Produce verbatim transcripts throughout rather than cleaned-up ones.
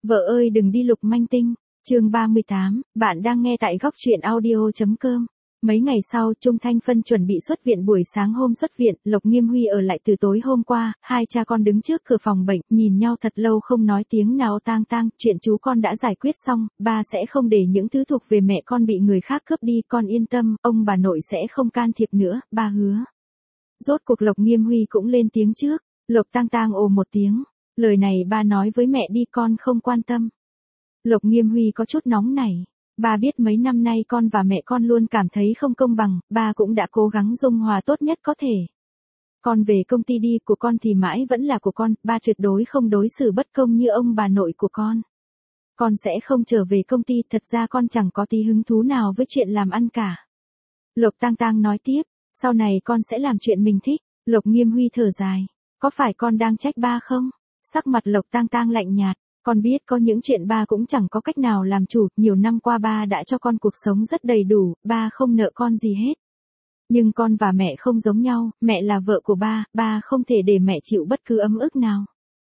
Vợ ơi đừng đi Lục Manh Tinh, chương ba mươi tám, bạn đang nghe tại góc truyện audio.com. Mấy ngày sau, Trung Thanh Phân chuẩn bị xuất viện buổi sáng hôm xuất viện, Lộc Nghiêm Huy ở lại từ tối hôm qua, hai cha con đứng trước cửa phòng bệnh, nhìn nhau thật lâu không nói tiếng nào. Tang Tang, chuyện chú con đã giải quyết xong, ba sẽ không để những thứ thuộc về mẹ con bị người khác cướp đi, con yên tâm, ông bà nội sẽ không can thiệp nữa, ba hứa. Rốt cuộc Lộc Nghiêm Huy cũng lên tiếng trước, Lộc Tang Tang ồ một tiếng, lời này ba nói với mẹ đi, con không quan tâm. Lộc Nghiêm Huy có chút nóng nảy. Ba biết mấy năm nay con và mẹ con luôn cảm thấy không công bằng, ba cũng đã cố gắng dung hòa tốt nhất có thể. Con về công ty đi, của con thì mãi vẫn là của con, ba tuyệt đối không đối xử bất công như ông bà nội của con. Con sẽ không trở về công ty, thật ra con chẳng có tí hứng thú nào với chuyện làm ăn cả. Lộc Tang Tang nói tiếp, sau này con sẽ làm chuyện mình thích. Lộc Nghiêm Huy thở dài, có phải con đang trách ba không? Sắc mặt Lộc Tang Tang lạnh nhạt. Con biết có những chuyện ba cũng chẳng có cách nào làm chủ, nhiều năm qua ba đã cho con cuộc sống rất đầy đủ, ba không nợ con gì hết. Nhưng con và mẹ không giống nhau, mẹ là vợ của ba, ba không thể để mẹ chịu bất cứ ấm ức nào.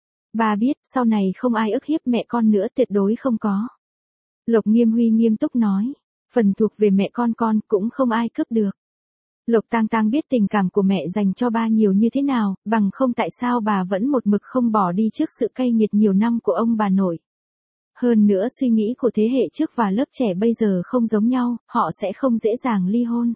Ba biết, sau này không ai ức hiếp mẹ con nữa, tuyệt đối không có. Lộc Nghiêm Huy nghiêm túc nói, phần thuộc về mẹ con con cũng không ai cướp được. Lộc Tang Tang biết tình cảm của mẹ dành cho ba nhiều như thế nào, bằng không tại sao bà vẫn một mực không bỏ đi trước sự cay nghiệt nhiều năm của ông bà nội. Hơn nữa suy nghĩ của thế hệ trước và lớp trẻ bây giờ không giống nhau, họ sẽ không dễ dàng ly hôn.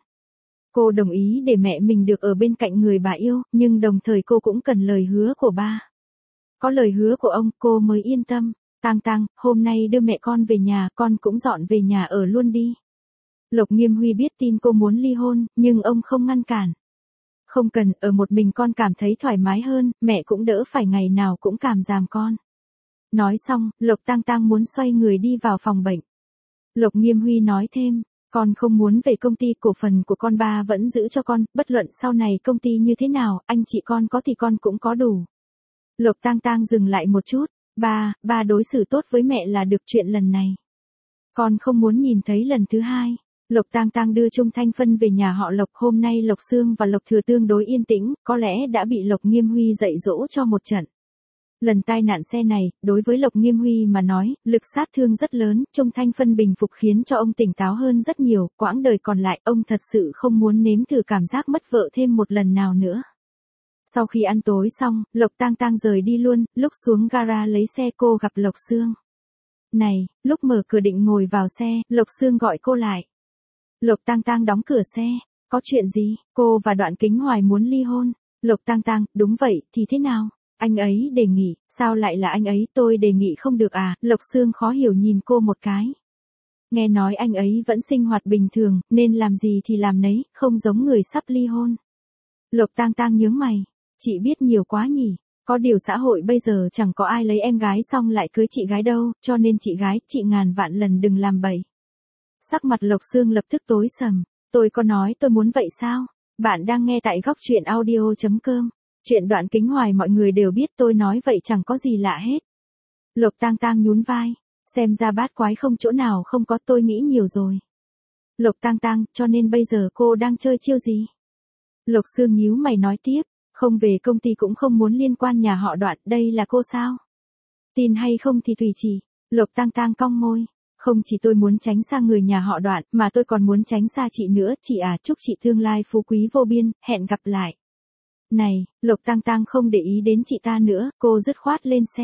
Cô đồng ý để mẹ mình được ở bên cạnh người bà yêu, nhưng đồng thời cô cũng cần lời hứa của ba. Có lời hứa của ông, cô mới yên tâm. Tang Tang, hôm nay đưa mẹ con về nhà, con cũng dọn về nhà ở luôn đi. Lộc Nghiêm Huy biết tin cô muốn ly hôn, nhưng ông không ngăn cản. Không cần, ở một mình con cảm thấy thoải mái hơn, mẹ cũng đỡ phải ngày nào cũng cảm giam con. Nói xong, Lộc Tang Tang muốn xoay người đi vào phòng bệnh. Lộc Nghiêm Huy nói thêm, con không muốn về công ty, cổ phần của con ba vẫn giữ cho con, bất luận sau này công ty như thế nào, anh chị con có thì con cũng có đủ. Lộc Tang Tang dừng lại một chút, ba, ba đối xử tốt với mẹ là được, chuyện lần này. Con không muốn nhìn thấy lần thứ hai. Lộc Tang Tang đưa Trung Thanh Phân về nhà họ Lộc, hôm nay Lộc Sương và Lộc Thừa tương đối yên tĩnh, có lẽ đã bị Lộc Nghiêm Huy dạy dỗ cho một trận. Lần tai nạn xe này, đối với Lộc Nghiêm Huy mà nói, lực sát thương rất lớn, Trung Thanh Phân bình phục khiến cho ông tỉnh táo hơn rất nhiều, quãng đời còn lại, ông thật sự không muốn nếm thử cảm giác mất vợ thêm một lần nào nữa. Sau khi ăn tối xong, Lộc Tang Tang rời đi luôn, lúc xuống gara lấy xe cô gặp Lộc Sương. Này, lúc mở cửa định ngồi vào xe, Lộc Sương gọi cô lại. Lộc Tang Tang đóng cửa xe, có chuyện gì, cô và Đoạn Kính Hoài muốn ly hôn. Lộc Tang Tang, đúng vậy, thì thế nào? Anh ấy đề nghị, sao lại là anh ấy, tôi đề nghị không được à? Lộc Sương khó hiểu nhìn cô một cái. Nghe nói anh ấy vẫn sinh hoạt bình thường, nên làm gì thì làm nấy, không giống người sắp ly hôn. Lộc Tang Tang nhướng mày, chị biết nhiều quá nhỉ, có điều xã hội bây giờ chẳng có ai lấy em gái xong lại cưới chị gái đâu, cho nên chị gái, chị ngàn vạn lần đừng làm bậy. Sắc mặt Lộc Sương lập tức tối sầm, tôi có nói tôi muốn vậy sao? Bạn đang nghe tại góc truyện audio.com. Chuyện Đoạn Kính Hoài mọi người đều biết, tôi nói vậy chẳng có gì lạ hết. Lộc Tang Tang nhún vai, xem ra bát quái không chỗ nào không có, tôi nghĩ nhiều rồi. Lộc Tang Tang, cho nên bây giờ cô đang chơi chiêu gì? Lộc Sương nhíu mày nói tiếp, không về công ty cũng không muốn liên quan nhà họ Đoạn, đây là cô sao? Tin hay không thì tùy chị. Lộc Tang Tang cong môi. Không chỉ tôi muốn tránh xa người nhà họ Đoạn, mà tôi còn muốn tránh xa chị nữa, chị à, chúc chị tương lai phú quý vô biên, hẹn gặp lại. Này, Lộc Tang Tang không để ý đến chị ta nữa, cô dứt khoát lên xe.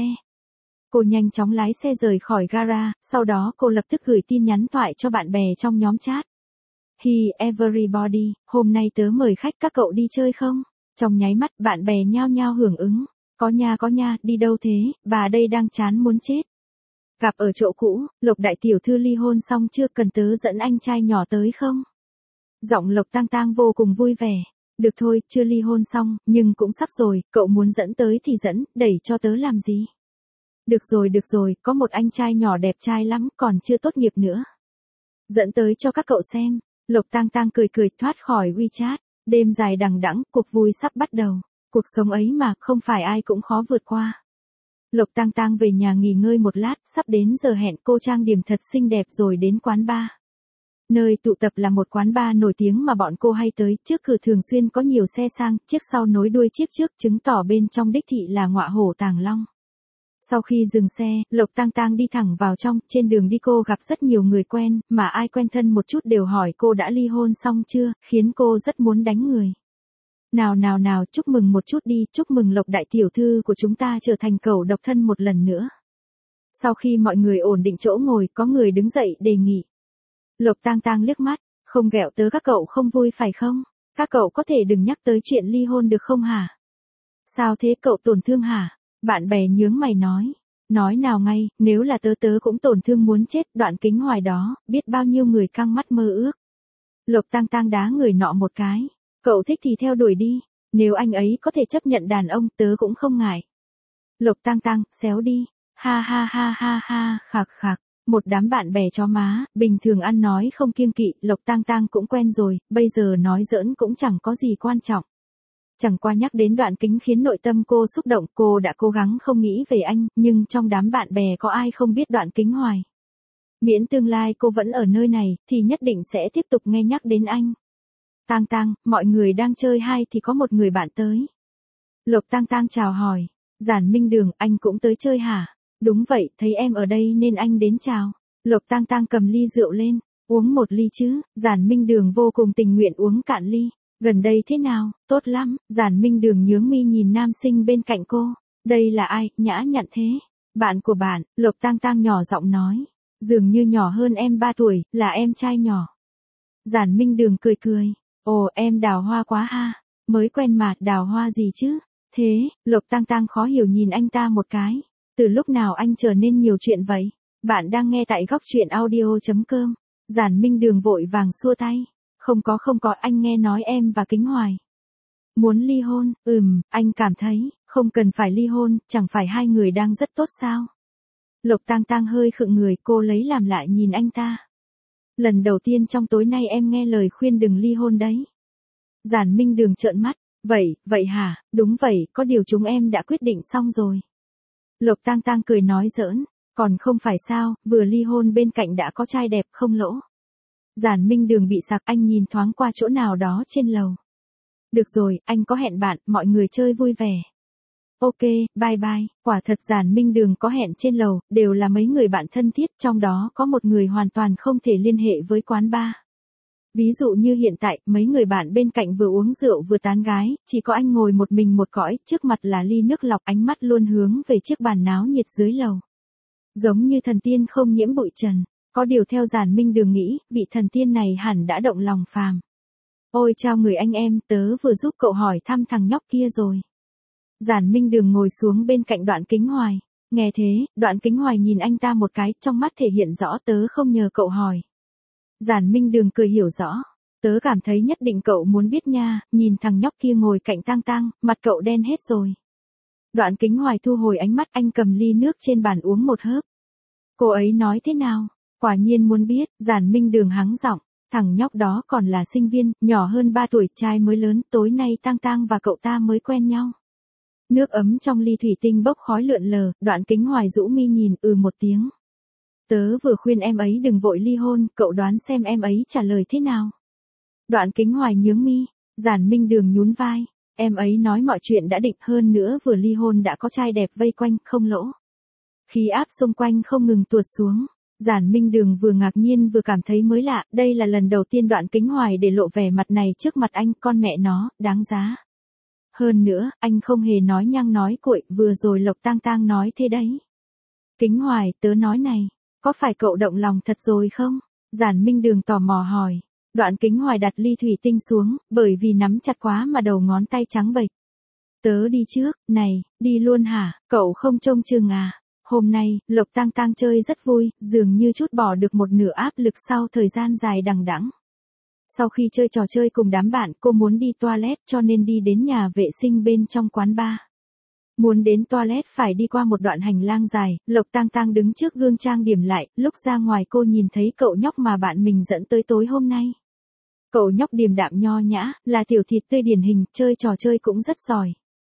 Cô nhanh chóng lái xe rời khỏi gara, sau đó cô lập tức gửi tin nhắn thoại cho bạn bè trong nhóm chat. Hi everybody, hôm nay tớ mời khách, các cậu đi chơi không? Trong nháy mắt, bạn bè nhao nhao hưởng ứng. Có nha có nha, đi đâu thế, bà đây đang chán muốn chết. Gặp ở chỗ cũ, Lộc đại tiểu thư ly hôn xong chưa, cần tớ dẫn anh trai nhỏ tới không? Giọng Lộc Tang Tang vô cùng vui vẻ. Được thôi, chưa ly hôn xong, nhưng cũng sắp rồi, cậu muốn dẫn tới thì dẫn, đẩy cho tớ làm gì? Được rồi được rồi, có một anh trai nhỏ đẹp trai lắm, còn chưa tốt nghiệp nữa. Dẫn tới cho các cậu xem. Lộc Tang Tang cười cười thoát khỏi WeChat, đêm dài đằng đẵng, cuộc vui sắp bắt đầu. Cuộc sống ấy mà, không phải ai cũng khó vượt qua. Lộc Tang Tang về nhà nghỉ ngơi một lát, sắp đến giờ hẹn, cô trang điểm thật xinh đẹp rồi đến quán bar. Nơi tụ tập là một quán bar nổi tiếng mà bọn cô hay tới, trước cửa thường xuyên có nhiều xe sang, chiếc sau nối đuôi chiếc trước, chứng tỏ bên trong đích thị là ngọa hổ tàng long. Sau khi dừng xe, Lộc Tang Tang đi thẳng vào trong, trên đường đi cô gặp rất nhiều người quen, mà ai quen thân một chút đều hỏi cô đã ly hôn xong chưa, khiến cô rất muốn đánh người. Nào nào nào, chúc mừng một chút đi, chúc mừng Lộc đại tiểu thư của chúng ta trở thành cẩu độc thân một lần nữa. Sau khi mọi người ổn định chỗ ngồi, có người đứng dậy đề nghị. Lộc Tang Tang liếc mắt, không ghẹo tớ các cậu không vui phải không? Các cậu có thể đừng nhắc tới chuyện ly hôn được không hả? Sao thế cậu tổn thương hả? Bạn bè nhướng mày nói. Nói nào ngay, nếu là tớ tớ cũng tổn thương muốn chết, Đoạn Kính Hoài đó, biết bao nhiêu người căng mắt mơ ước. Lộc Tang Tang đá người nọ một cái. Cậu thích thì theo đuổi đi, nếu anh ấy có thể chấp nhận đàn ông tớ cũng không ngại. Lộc Tang Tang, xéo đi, ha ha ha ha ha, khạc khạc. Một đám bạn bè chó má, bình thường ăn nói không kiêng kỵ, Lộc Tang Tang cũng quen rồi, bây giờ nói giỡn cũng chẳng có gì quan trọng. Chẳng qua nhắc đến Đoạn Kính khiến nội tâm cô xúc động, cô đã cố gắng không nghĩ về anh, nhưng trong đám bạn bè có ai không biết Đoạn Kính Hoài. Miễn tương lai cô vẫn ở nơi này, thì nhất định sẽ tiếp tục nghe nhắc đến anh. Tang Tang, mọi người đang chơi hay thì có một người bạn tới. Lộc Tang Tang chào hỏi. Giản Minh Đường, anh cũng tới chơi hả? Đúng vậy, thấy em ở đây nên anh đến chào. Lộc Tang Tang cầm ly rượu lên, uống một ly chứ. Giản Minh Đường vô cùng tình nguyện uống cạn ly. Gần đây thế nào? Tốt lắm. Giản Minh Đường nhướng mi nhìn nam sinh bên cạnh cô. Đây là ai, nhã nhặn thế? Bạn của bạn, Lộc Tang Tang nhỏ giọng nói. Dường như nhỏ hơn em ba tuổi, là em trai nhỏ. Giản Minh Đường cười cười. Ồ, em đào hoa quá ha. Mới quen mà, đào hoa gì chứ? Thế, Lộc Tang Tang khó hiểu nhìn anh ta một cái. Từ lúc nào anh trở nên nhiều chuyện vậy? Bạn đang nghe tại góc truyện audio chấm com. Giản Minh Đường vội vàng xua tay. Không có không có, anh nghe nói em và Kính Hoài muốn ly hôn. Ừm, anh cảm thấy không cần phải ly hôn, chẳng phải hai người đang rất tốt sao? Lộc Tang Tang hơi khựng người, cô lấy làm lại nhìn anh ta. Lần đầu tiên trong tối nay em nghe lời khuyên đừng ly hôn đấy. Giản Minh Đường trợn mắt. Vậy, vậy hả? Đúng vậy, có điều chúng em đã quyết định xong rồi. Lộc Tang Tang cười nói giỡn. Còn không phải sao, vừa ly hôn bên cạnh đã có trai đẹp không lỗ. Giản Minh Đường bị sặc, anh nhìn thoáng qua chỗ nào đó trên lầu. Được rồi, anh có hẹn bạn, mọi người chơi vui vẻ. Ok, bye bye. Quả thật Giản Minh Đường có hẹn trên lầu, đều là mấy người bạn thân thiết, trong đó có một người hoàn toàn không thể liên hệ với quán bar. Ví dụ như hiện tại, mấy người bạn bên cạnh vừa uống rượu vừa tán gái, chỉ có anh ngồi một mình một cõi, trước mặt là ly nước lọc, ánh mắt luôn hướng về chiếc bàn náo nhiệt dưới lầu. Giống như thần tiên không nhiễm bụi trần. Có điều theo Giản Minh Đường nghĩ, vị thần tiên này hẳn đã động lòng phàm. Ôi chào người anh em, tớ vừa giúp cậu hỏi thăm thằng nhóc kia rồi. Giản Minh Đường ngồi xuống bên cạnh Đoạn Kính Hoài. Nghe thế, Đoạn Kính Hoài nhìn anh ta một cái, trong mắt thể hiện rõ tớ không nhờ cậu hỏi. Giản Minh Đường cười hiểu rõ. Tớ cảm thấy nhất định cậu muốn biết nha, nhìn thằng nhóc kia ngồi cạnh Tang Tang, mặt cậu đen hết rồi. Đoạn Kính Hoài thu hồi ánh mắt, anh cầm ly nước trên bàn uống một hớp. Cô ấy nói thế nào? Quả nhiên muốn biết. Giản Minh Đường hắng giọng. Thằng nhóc đó còn là sinh viên, nhỏ hơn ba tuổi, trai mới lớn, tối nay Tang Tang và cậu ta mới quen nhau. Nước ấm trong ly thủy tinh bốc khói lượn lờ, Đoạn Kính Hoài rũ mi nhìn, ừ một tiếng. Tớ vừa khuyên em ấy đừng vội ly hôn, cậu đoán xem em ấy trả lời thế nào? Đoạn Kính Hoài nhướng mi. Giản Minh Đường nhún vai. Em ấy nói mọi chuyện đã định, hơn nữa vừa ly hôn đã có trai đẹp vây quanh, không lỗ. Khí áp xung quanh không ngừng tuột xuống. Giản Minh Đường vừa ngạc nhiên vừa cảm thấy mới lạ, đây là lần đầu tiên Đoạn Kính Hoài để lộ vẻ mặt này trước mặt anh, con mẹ nó, đáng giá. Hơn nữa, anh không hề nói nhăng nói cuội, vừa rồi Lộc Tang Tang nói thế đấy. Kính Hoài, tớ nói này, có phải cậu động lòng thật rồi không? Giản Minh Đường tò mò hỏi. Đoạn Kính Hoài đặt ly thủy tinh xuống, bởi vì nắm chặt quá mà đầu ngón tay trắng bệch. Tớ đi trước, này, đi luôn hả, cậu không trông chừng à? Hôm nay, Lộc Tang Tang chơi rất vui, dường như chút bỏ được một nửa áp lực sau thời gian dài đằng đẵng. Sau khi chơi trò chơi cùng đám bạn, cô muốn đi toilet cho nên đi đến nhà vệ sinh bên trong quán bar. Muốn đến toilet phải đi qua một đoạn hành lang dài, Lộc Tang Tang đứng trước gương trang điểm lại, lúc ra ngoài cô nhìn thấy cậu nhóc mà bạn mình dẫn tới tối hôm nay. Cậu nhóc điềm đạm nho nhã, là tiểu thịt tươi điển hình, chơi trò chơi cũng rất giỏi.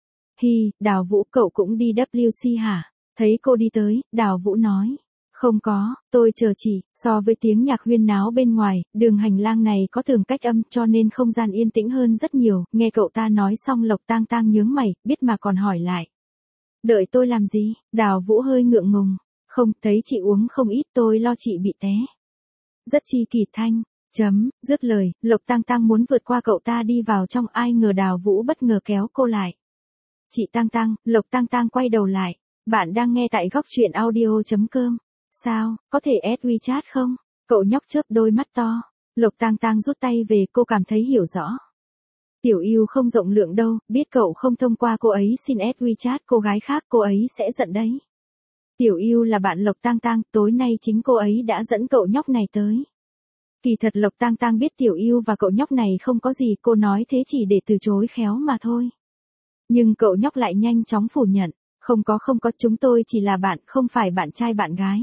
Hi, Đào Vũ, cậu cũng đi vê kép xê hả? Thấy cô đi tới, Đào Vũ nói. Không có, tôi chờ chị. So với tiếng nhạc huyên náo bên ngoài, đường hành lang này có tường cách âm cho nên không gian yên tĩnh hơn rất nhiều. Nghe cậu ta nói xong Lộc Tang Tang nhướng mày, biết mà còn hỏi lại. Đợi tôi làm gì? Đào Vũ hơi ngượng ngùng. Không, thấy chị uống không ít tôi lo chị bị té. Rất chi kỳ thanh. Chấm, dứt lời, Lộc Tang Tang muốn vượt qua cậu ta đi vào trong, ai ngờ Đào Vũ bất ngờ kéo cô lại. Chị Tang Tang, Lộc Tang Tang quay đầu lại. Bạn đang nghe tại góc truyện audio.com. Sao, có thể add WeChat không? Cậu nhóc chớp đôi mắt to. Lộc Tang Tang rút tay về, cô cảm thấy hiểu rõ. Tiểu Yêu không rộng lượng đâu, biết cậu không thông qua cô ấy xin add WeChat cô gái khác cô ấy sẽ giận đấy. Tiểu Yêu là bạn Lộc Tang Tang, tối nay chính cô ấy đã dẫn cậu nhóc này tới. Kỳ thật Lộc Tang Tang biết Tiểu Yêu và cậu nhóc này không có gì, cô nói thế chỉ để từ chối khéo mà thôi. Nhưng cậu nhóc lại nhanh chóng phủ nhận, không có không có, chúng tôi chỉ là bạn, không phải bạn trai bạn gái.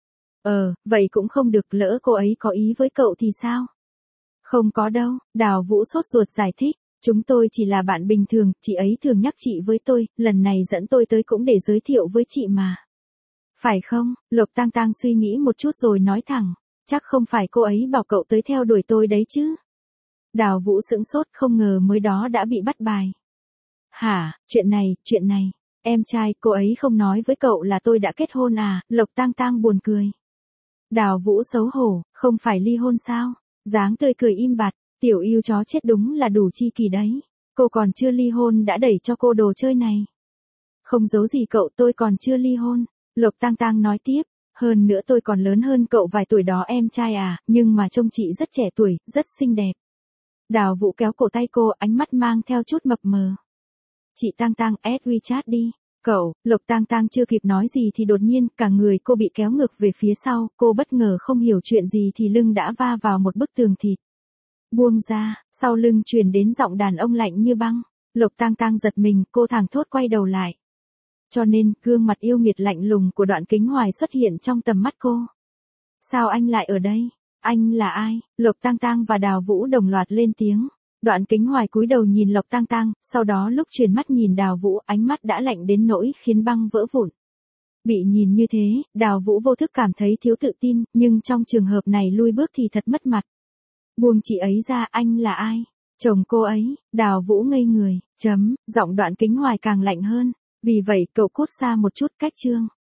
Ờ, vậy cũng không được, lỡ cô ấy có ý với cậu thì sao? Không có đâu, Đào Vũ sốt ruột giải thích, chúng tôi chỉ là bạn bình thường, chị ấy thường nhắc chị với tôi, lần này dẫn tôi tới cũng để giới thiệu với chị mà. Phải không? Lộc Tang Tang suy nghĩ một chút rồi nói thẳng, chắc không phải cô ấy bảo cậu tới theo đuổi tôi đấy chứ? Đào Vũ sững sốt, không ngờ mới đó đã bị bắt bài. Hả, chuyện này, chuyện này, em trai, cô ấy không nói với cậu là tôi đã kết hôn à? Lộc Tang Tang buồn cười. Đào Vũ xấu hổ, không phải ly hôn sao? Dáng tươi cười im bặt, Tiểu Yêu chó chết đúng là đủ chi kỳ đấy. Cô còn chưa ly hôn đã đẩy cho cô đồ chơi này. Không giấu gì cậu, tôi còn chưa ly hôn. Lộc Tang Tang nói tiếp, hơn nữa tôi còn lớn hơn cậu vài tuổi đó em trai à, nhưng mà trông chị rất trẻ tuổi, rất xinh đẹp. Đào Vũ kéo cổ tay cô, ánh mắt mang theo chút mập mờ. Chị Tang Tang, add WeChat đi. Cậu, Lộc Tang Tang chưa kịp nói gì thì đột nhiên cả người cô bị kéo ngược về phía sau, cô bất ngờ không hiểu chuyện gì thì lưng đã va vào một bức tường thịt. Buông ra, sau lưng truyền đến giọng đàn ông lạnh như băng. Lộc Tang Tang giật mình, cô thẳng thốt quay đầu lại. Cho nên, gương mặt yêu nghiệt lạnh lùng của Đoạn Kính Hoài xuất hiện trong tầm mắt cô. Sao anh lại ở đây? Anh là ai? Lộc Tang Tang và Đào Vũ đồng loạt lên tiếng. Đoạn Kính Hoài cúi đầu nhìn Lộc Tang Tang, sau đó lúc chuyển mắt nhìn Đào Vũ, ánh mắt đã lạnh đến nỗi khiến băng vỡ vụn. Bị nhìn như thế, Đào Vũ vô thức cảm thấy thiếu tự tin, nhưng trong trường hợp này lui bước thì thật mất mặt. Buông chị ấy ra, anh là ai? Chồng cô ấy. Đào Vũ ngây người, chấm, giọng Đoạn Kính Hoài càng lạnh hơn. Vì vậy cậu cút xa một chút, cách chương.